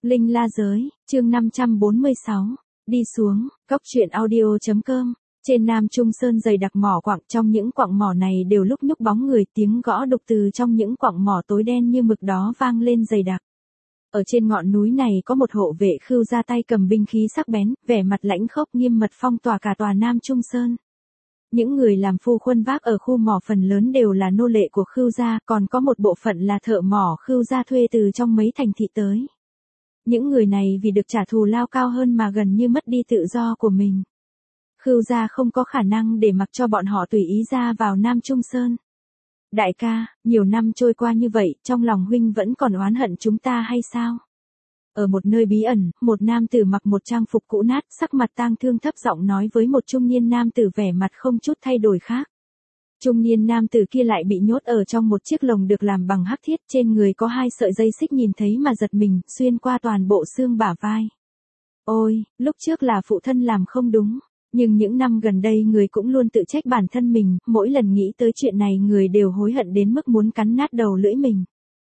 Linh La Giới, chương 546. Đi xuống, cóc truyện audio.com. Trên Nam Trung Sơn dày đặc mỏ quặng, trong những quặng mỏ này đều lúc nhúc bóng người, tiếng gõ đục từ trong những quặng mỏ tối đen như mực đó vang lên dày đặc. Ở trên ngọn núi này có một hộ vệ Khưu ra tay cầm binh khí sắc bén, vẻ mặt lãnh khốc nghiêm mật phong tỏa cả tòa Nam Trung Sơn. Những người làm phu khuân vác ở khu mỏ phần lớn đều là nô lệ của Khưu gia, còn có một bộ phận là thợ mỏ Khưu gia thuê từ trong mấy thành thị tới. Những người này vì được trả thù lao cao hơn mà gần như mất đi tự do của mình. Khưu gia không có khả năng để mặc cho bọn họ tùy ý ra vào Nam Trung Sơn. Đại ca, nhiều năm trôi qua như vậy, trong lòng huynh vẫn còn oán hận chúng ta hay sao? Ở một nơi bí ẩn, một nam tử mặc một trang phục cũ nát, sắc mặt tang thương thấp giọng nói với một trung niên nam tử vẻ mặt không chút thay đổi khác. Trung niên nam tử kia lại bị nhốt ở trong một chiếc lồng được làm bằng hắc thiết, trên người có 2 sợi dây xích nhìn thấy mà giật mình, xuyên qua toàn bộ xương bả vai. Ôi, lúc trước là phụ thân làm không đúng, nhưng những năm gần đây người cũng luôn tự trách bản thân mình, mỗi lần nghĩ tới chuyện này người đều hối hận đến mức muốn cắn nát đầu lưỡi mình.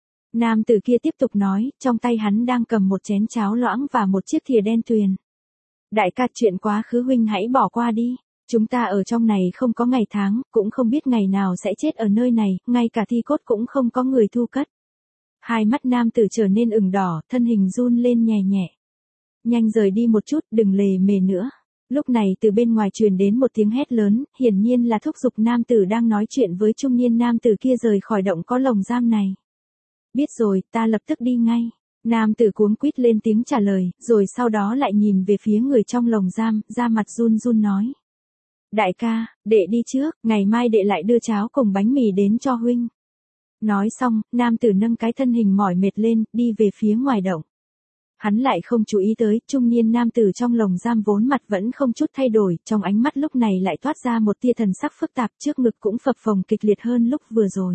Nam tử kia tiếp tục nói, trong tay hắn đang cầm một chén cháo loãng và một chiếc thìa đen tuyền. Đại ca, chuyện quá khứ huynh hãy bỏ qua đi. Chúng ta ở trong này không có ngày tháng, cũng không biết ngày nào sẽ chết ở nơi này, ngay cả thi cốt cũng không có người thu cất. Hai mắt nam tử trở nên ửng đỏ, thân hình run lên nhẹ nhẹ. Nhanh rời đi một chút, đừng lề mề nữa. Lúc này từ bên ngoài truyền đến một tiếng hét lớn, hiển nhiên là thúc giục nam tử đang nói chuyện với trung niên nam tử kia rời khỏi động có lồng giam này. Biết rồi, ta lập tức đi ngay. Nam tử cuống quýt lên tiếng trả lời, rồi sau đó lại nhìn về phía người trong lồng giam, da mặt run run nói. Đại ca, đệ đi trước, ngày mai đệ lại đưa cháo cùng bánh mì đến cho huynh. Nói xong, nam tử nâng cái thân hình mỏi mệt lên, đi về phía ngoài động. Hắn lại không chú ý tới, trung niên nam tử trong lồng giam vốn mặt vẫn không chút thay đổi, trong ánh mắt lúc này lại toát ra một tia thần sắc phức tạp, trước ngực cũng phập phồng kịch liệt hơn lúc vừa rồi.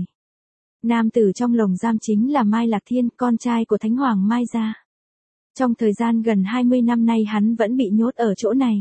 Nam tử trong lồng giam chính là Mai Lạc Thiên, con trai của Thánh Hoàng Mai gia. Trong thời gian gần 20 năm nay hắn vẫn bị nhốt ở chỗ này.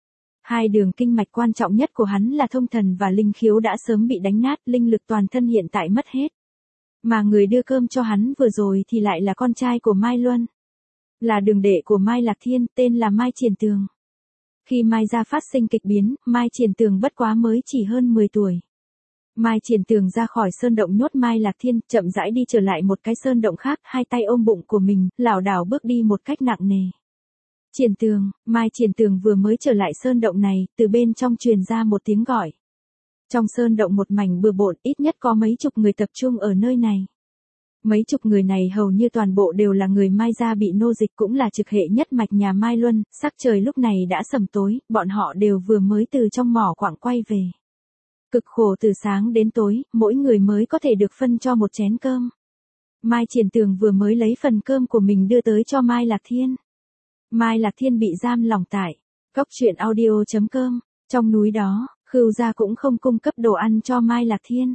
2 đường kinh mạch quan trọng nhất của hắn là thông thần và linh khiếu đã sớm bị đánh nát, linh lực toàn thân hiện tại mất hết. Mà người đưa cơm cho hắn vừa rồi thì lại là con trai của Mai Luân. Là đường đệ của Mai Lạc Thiên, tên là Mai Triển Tường. Khi Mai gia phát sinh kịch biến, Mai Triển Tường bất quá mới chỉ hơn 10 tuổi. Mai Triển Tường ra khỏi sơn động nhốt Mai Lạc Thiên, chậm rãi đi trở lại một cái sơn động khác, 2 tay ôm bụng của mình, lảo đảo bước đi một cách nặng nề. Triển Tường, Mai Triển Tường vừa mới trở lại sơn động này, từ bên trong truyền ra một tiếng gọi. Trong sơn động một mảnh bừa bộn, ít nhất có mấy chục người tập trung ở nơi này. Mấy chục người này hầu như toàn bộ đều là người Mai gia bị nô dịch, cũng là trực hệ nhất mạch nhà Mai Luân, sắc trời lúc này đã sầm tối, bọn họ đều vừa mới từ trong mỏ quặng quay về. Cực khổ từ sáng đến tối, mỗi người mới có thể được phân cho một chén cơm. Mai Triển Tường vừa mới lấy phần cơm của mình đưa tới cho Mai Lạc Thiên. Mai Lạc Thiên bị giam lỏng tại cóc truyện audio.com. Trong núi đó, Khưu gia cũng không cung cấp đồ ăn cho Mai Lạc Thiên.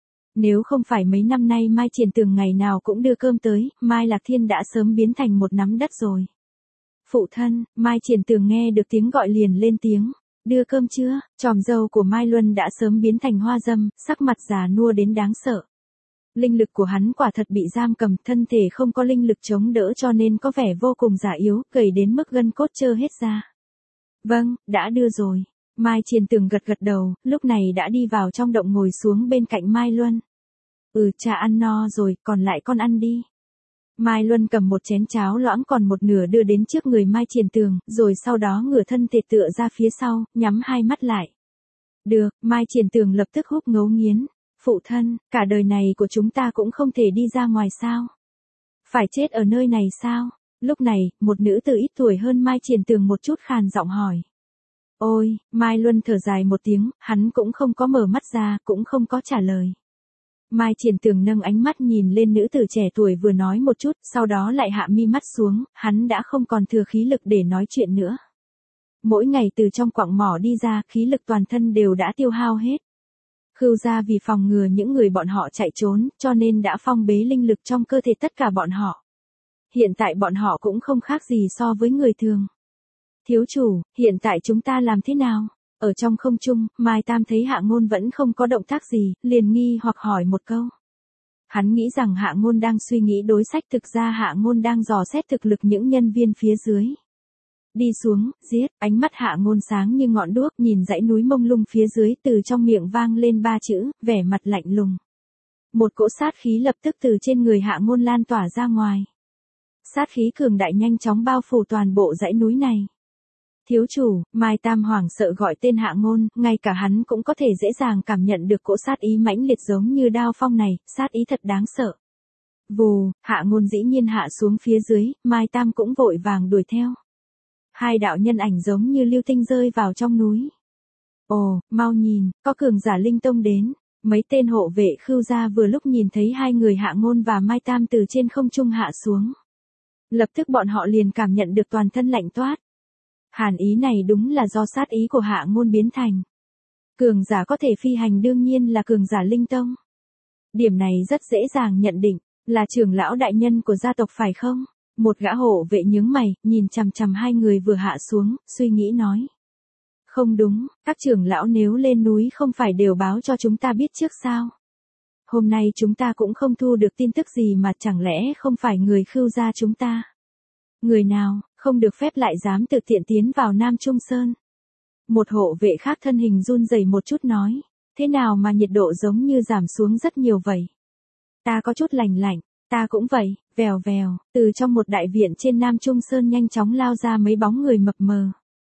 Nếu không phải mấy năm nay Mai Triển Tường ngày nào cũng đưa cơm tới, Mai Lạc Thiên đã sớm biến thành một nắm đất rồi. Phụ thân, Mai Triển Tường nghe được tiếng gọi liền lên tiếng. Đưa cơm chưa? Tròm dâu của Mai Luân đã sớm biến thành hoa dâm, sắc mặt già nua đến đáng sợ. Linh lực của hắn quả thật bị giam cầm, thân thể không có linh lực chống đỡ cho nên có vẻ vô cùng già yếu, gầy đến mức gân cốt trơ hết ra. Vâng, đã đưa rồi. Mai Triển Tường gật gật đầu, lúc này đã đi vào trong động ngồi xuống bên cạnh Mai Luân. Cha ăn no rồi, còn lại con ăn đi. Mai Luân cầm một chén cháo loãng còn một nửa đưa đến trước người Mai Triển Tường, rồi sau đó ngửa thân thể tựa ra phía sau, nhắm 2 mắt lại. Được, Mai Triển Tường lập tức húp ngấu nghiến. Phụ thân, cả đời này của chúng ta cũng không thể đi ra ngoài sao? Phải chết ở nơi này sao? Lúc này, một nữ tử ít tuổi hơn Mai Triển Tường một chút khàn giọng hỏi. Ôi, Mai Luân thở dài một tiếng, hắn cũng không có mở mắt ra, cũng không có trả lời. Mai Triển Tường nâng ánh mắt nhìn lên nữ tử trẻ tuổi vừa nói một chút, sau đó lại hạ mi mắt xuống, hắn đã không còn thừa khí lực để nói chuyện nữa. Mỗi ngày từ trong quặng mỏ đi ra, khí lực toàn thân đều đã tiêu hao hết. Khưu gia vì phòng ngừa những người bọn họ chạy trốn, cho nên đã phong bế linh lực trong cơ thể tất cả bọn họ. Hiện tại bọn họ cũng không khác gì so với người thường. Thiếu chủ, hiện tại chúng ta làm thế nào? Ở trong không trung, Mai Tam thấy Hạ Ngôn vẫn không có động tác gì, liền nghi hoặc hỏi một câu. Hắn nghĩ rằng Hạ Ngôn đang suy nghĩ đối sách, thực ra Hạ Ngôn đang dò xét thực lực những nhân viên phía dưới. Đi xuống, giết, ánh mắt Hạ Ngôn sáng như ngọn đuốc, nhìn dãy núi mông lung phía dưới, từ trong miệng vang lên 3 chữ, vẻ mặt lạnh lùng. Một cỗ sát khí lập tức từ trên người Hạ Ngôn lan tỏa ra ngoài. Sát khí cường đại nhanh chóng bao phủ toàn bộ dãy núi này. Thiếu chủ, Mai Tam hoảng sợ gọi tên Hạ Ngôn, ngay cả hắn cũng có thể dễ dàng cảm nhận được cỗ sát ý mãnh liệt giống như đao phong này, sát ý thật đáng sợ. Vù, Hạ Ngôn dĩ nhiên hạ xuống phía dưới, Mai Tam cũng vội vàng đuổi theo. Hai đạo nhân ảnh giống như lưu tinh rơi vào trong núi. Ồ, mau nhìn, có cường giả linh tông đến. Mấy tên hộ vệ Khưu gia vừa lúc nhìn thấy hai người Hạ Ngôn và Mai Tam từ trên không trung hạ xuống. Lập tức bọn họ liền cảm nhận được toàn thân lạnh toát. Hàn ý này đúng là do sát ý của Hạ Ngôn biến thành. Cường giả có thể phi hành đương nhiên là cường giả linh tông. Điểm này rất dễ dàng nhận định, là trưởng lão đại nhân của gia tộc phải không? Một gã hộ vệ nhướng mày, nhìn chằm chằm hai người vừa hạ xuống, suy nghĩ nói. Không đúng, các trưởng lão nếu lên núi không phải đều báo cho chúng ta biết trước sao? Hôm nay chúng ta cũng không thu được tin tức gì mà chẳng lẽ không phải người Khưu gia chúng ta? Người nào, không được phép lại dám tự tiện tiến vào Nam Trung Sơn? Một hộ vệ khác thân hình run rẩy một chút nói, thế nào mà nhiệt độ giống như giảm xuống rất nhiều vậy? Ta có chút lạnh lạnh, ta cũng vậy, vèo vèo, từ trong một đại viện trên Nam Trung Sơn nhanh chóng lao ra mấy bóng người mập mờ.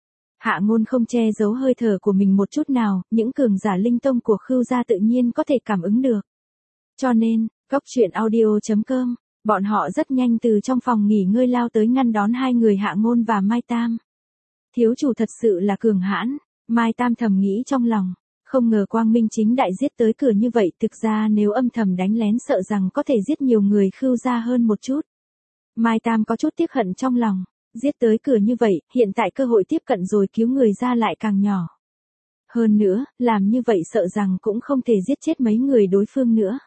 Hạ Ngôn không che giấu hơi thở của mình một chút nào, những cường giả linh tông của Khưu gia tự nhiên có thể cảm ứng được. Cho nên, goctruyện.audio.com, bọn họ rất nhanh từ trong phòng nghỉ ngơi lao tới ngăn đón hai người Hạ Ngôn và Mai Tam. Thiếu chủ thật sự là cường hãn, Mai Tam thầm nghĩ trong lòng, không ngờ quang minh chính đại giết tới cửa như vậy, thực ra nếu âm thầm đánh lén sợ rằng có thể giết nhiều người Khưu gia hơn một chút. Mai Tam có chút tiếc hận trong lòng. Giết tới cửa như vậy, hiện tại cơ hội tiếp cận rồi cứu người ra lại càng nhỏ. Hơn nữa, làm như vậy sợ rằng cũng không thể giết chết mấy người đối phương nữa.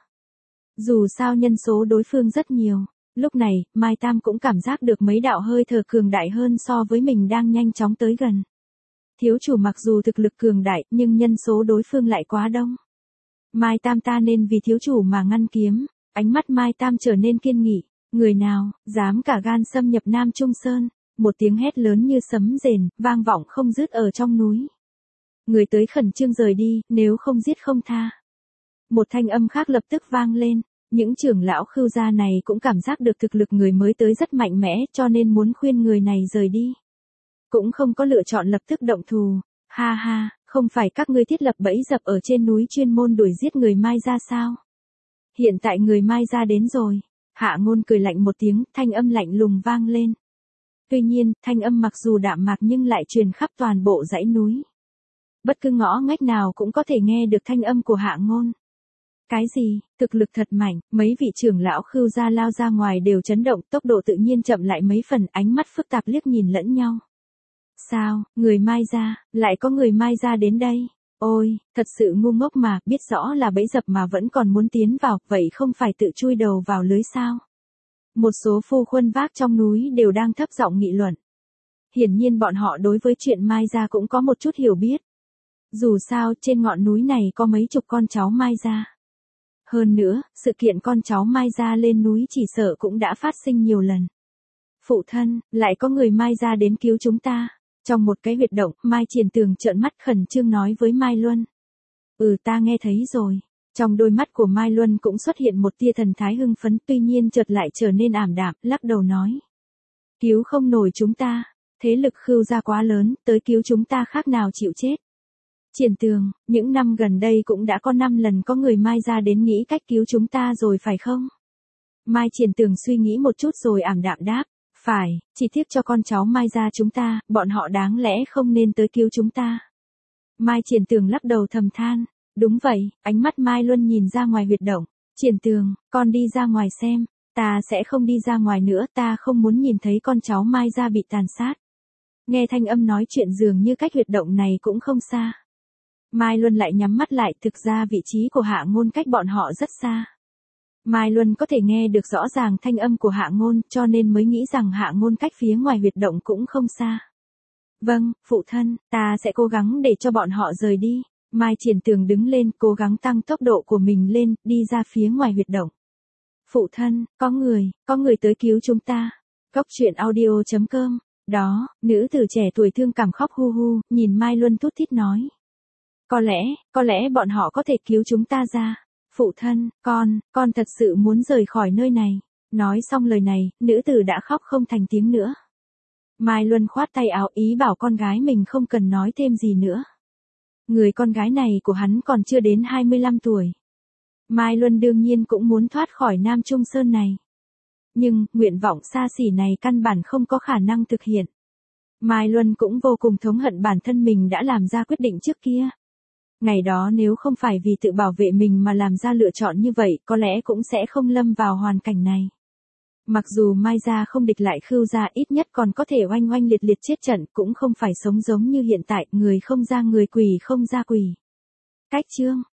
Dù sao nhân số đối phương rất nhiều, lúc này, Mai Tam cũng cảm giác được mấy đạo hơi thở cường đại hơn so với mình đang nhanh chóng tới gần. Thiếu chủ mặc dù thực lực cường đại, nhưng nhân số đối phương lại quá đông. Mai Tam ta nên vì thiếu chủ mà ngăn kiếm, ánh mắt Mai Tam trở nên kiên nghị. Người nào, dám cả gan xâm nhập Nam Trung Sơn, một tiếng hét lớn như sấm rền, vang vọng không dứt ở trong núi. Người tới khẩn trương rời đi, nếu không giết không tha. Một thanh âm khác lập tức vang lên, những trưởng lão Khưu gia này cũng cảm giác được thực lực người mới tới rất mạnh mẽ cho nên muốn khuyên người này rời đi. Cũng không có lựa chọn lập tức động thù, ha ha, không phải các ngươi thiết lập bẫy dập ở trên núi chuyên môn đuổi giết người Mai gia sao? Hiện tại người Mai gia đến rồi. Hạ Ngôn cười lạnh một tiếng, thanh âm lạnh lùng vang lên. Tuy nhiên, thanh âm mặc dù đạm mạc nhưng lại truyền khắp toàn bộ dãy núi. Bất cứ ngõ ngách nào cũng có thể nghe được thanh âm của Hạ Ngôn. Cái gì, thực lực thật mạnh, mấy vị trưởng lão Khưu gia lao ra ngoài đều chấn động, tốc độ tự nhiên chậm lại mấy phần, ánh mắt phức tạp liếc nhìn lẫn nhau. Sao, người Mai gia, lại có người Mai gia đến đây? Ôi, thật sự ngu ngốc mà, biết rõ là bẫy dập mà vẫn còn muốn tiến vào, vậy không phải tự chui đầu vào lưới sao? Một số phu khuân vác trong núi đều đang thấp giọng nghị luận. Hiển nhiên bọn họ đối với chuyện Mai gia cũng có một chút hiểu biết. Dù sao, trên ngọn núi này có mấy chục con cháu Mai gia. Hơn nữa, sự kiện con cháu Mai gia lên núi chỉ sợ cũng đã phát sinh nhiều lần. Phụ thân, lại có người Mai gia đến cứu chúng ta. Trong một cái huyệt động, Mai Triển Tường trợn mắt khẩn trương nói với Mai Luân. Ta nghe thấy rồi. Trong đôi mắt của Mai Luân cũng xuất hiện một tia thần thái hưng phấn, tuy nhiên chợt lại trở nên ảm đạm, lắc đầu nói. Cứu không nổi chúng ta, thế lực Khưu gia quá lớn, tới cứu chúng ta khác nào chịu chết. Triển Tường, những năm gần đây cũng đã có 5 lần có người Mai gia đến nghĩ cách cứu chúng ta rồi phải không? Mai Triển Tường suy nghĩ một chút rồi ảm đạm đáp. Phải, chỉ tiếc cho con cháu Mai gia chúng ta, bọn họ đáng lẽ không nên tới cứu chúng ta. Mai Triển Tường lắc đầu thầm than. Đúng vậy, ánh mắt Mai Luân nhìn ra ngoài huyệt động. Triển Tường, con đi ra ngoài xem. Ta sẽ không đi ra ngoài nữa, ta không muốn nhìn thấy con cháu Mai gia bị tàn sát. Nghe thanh âm nói chuyện dường như cách huyệt động này cũng không xa. Mai Luân lại nhắm mắt lại, thực ra vị trí của Hạ Ngôn cách bọn họ rất xa. Mai Luân có thể nghe được rõ ràng thanh âm của Hạ Ngôn, cho nên mới nghĩ rằng Hạ Ngôn cách phía ngoài huyệt động cũng không xa. Vâng, phụ thân, ta sẽ cố gắng để cho bọn họ rời đi. Mai Triển Tường đứng lên, cố gắng tăng tốc độ của mình lên, đi ra phía ngoài huyệt động. Phụ thân, có người tới cứu chúng ta. Cốc truyện audio.com. Đó, nữ tử trẻ tuổi thương cảm khóc hu hu, nhìn Mai Luân thút thít nói. Có lẽ bọn họ có thể cứu chúng ta ra. Phụ thân, con thật sự muốn rời khỏi nơi này. Nói xong lời này, nữ tử đã khóc không thành tiếng nữa. Mai Luân khoát tay áo ý bảo con gái mình không cần nói thêm gì nữa. Người con gái này của hắn còn chưa đến 25 tuổi. Mai Luân đương nhiên cũng muốn thoát khỏi Nam Trung Sơn này. Nhưng, nguyện vọng xa xỉ này căn bản không có khả năng thực hiện. Mai Luân cũng vô cùng thống hận bản thân mình đã làm ra quyết định trước kia. Ngày đó nếu không phải vì tự bảo vệ mình mà làm ra lựa chọn như vậy, có lẽ cũng sẽ không lâm vào hoàn cảnh này. Mặc dù Mai gia không địch lại Khưu gia, ít nhất còn có thể oanh oanh liệt liệt chết trận, cũng không phải sống giống như hiện tại, người không ra người, quỷ không ra quỷ. Cách chương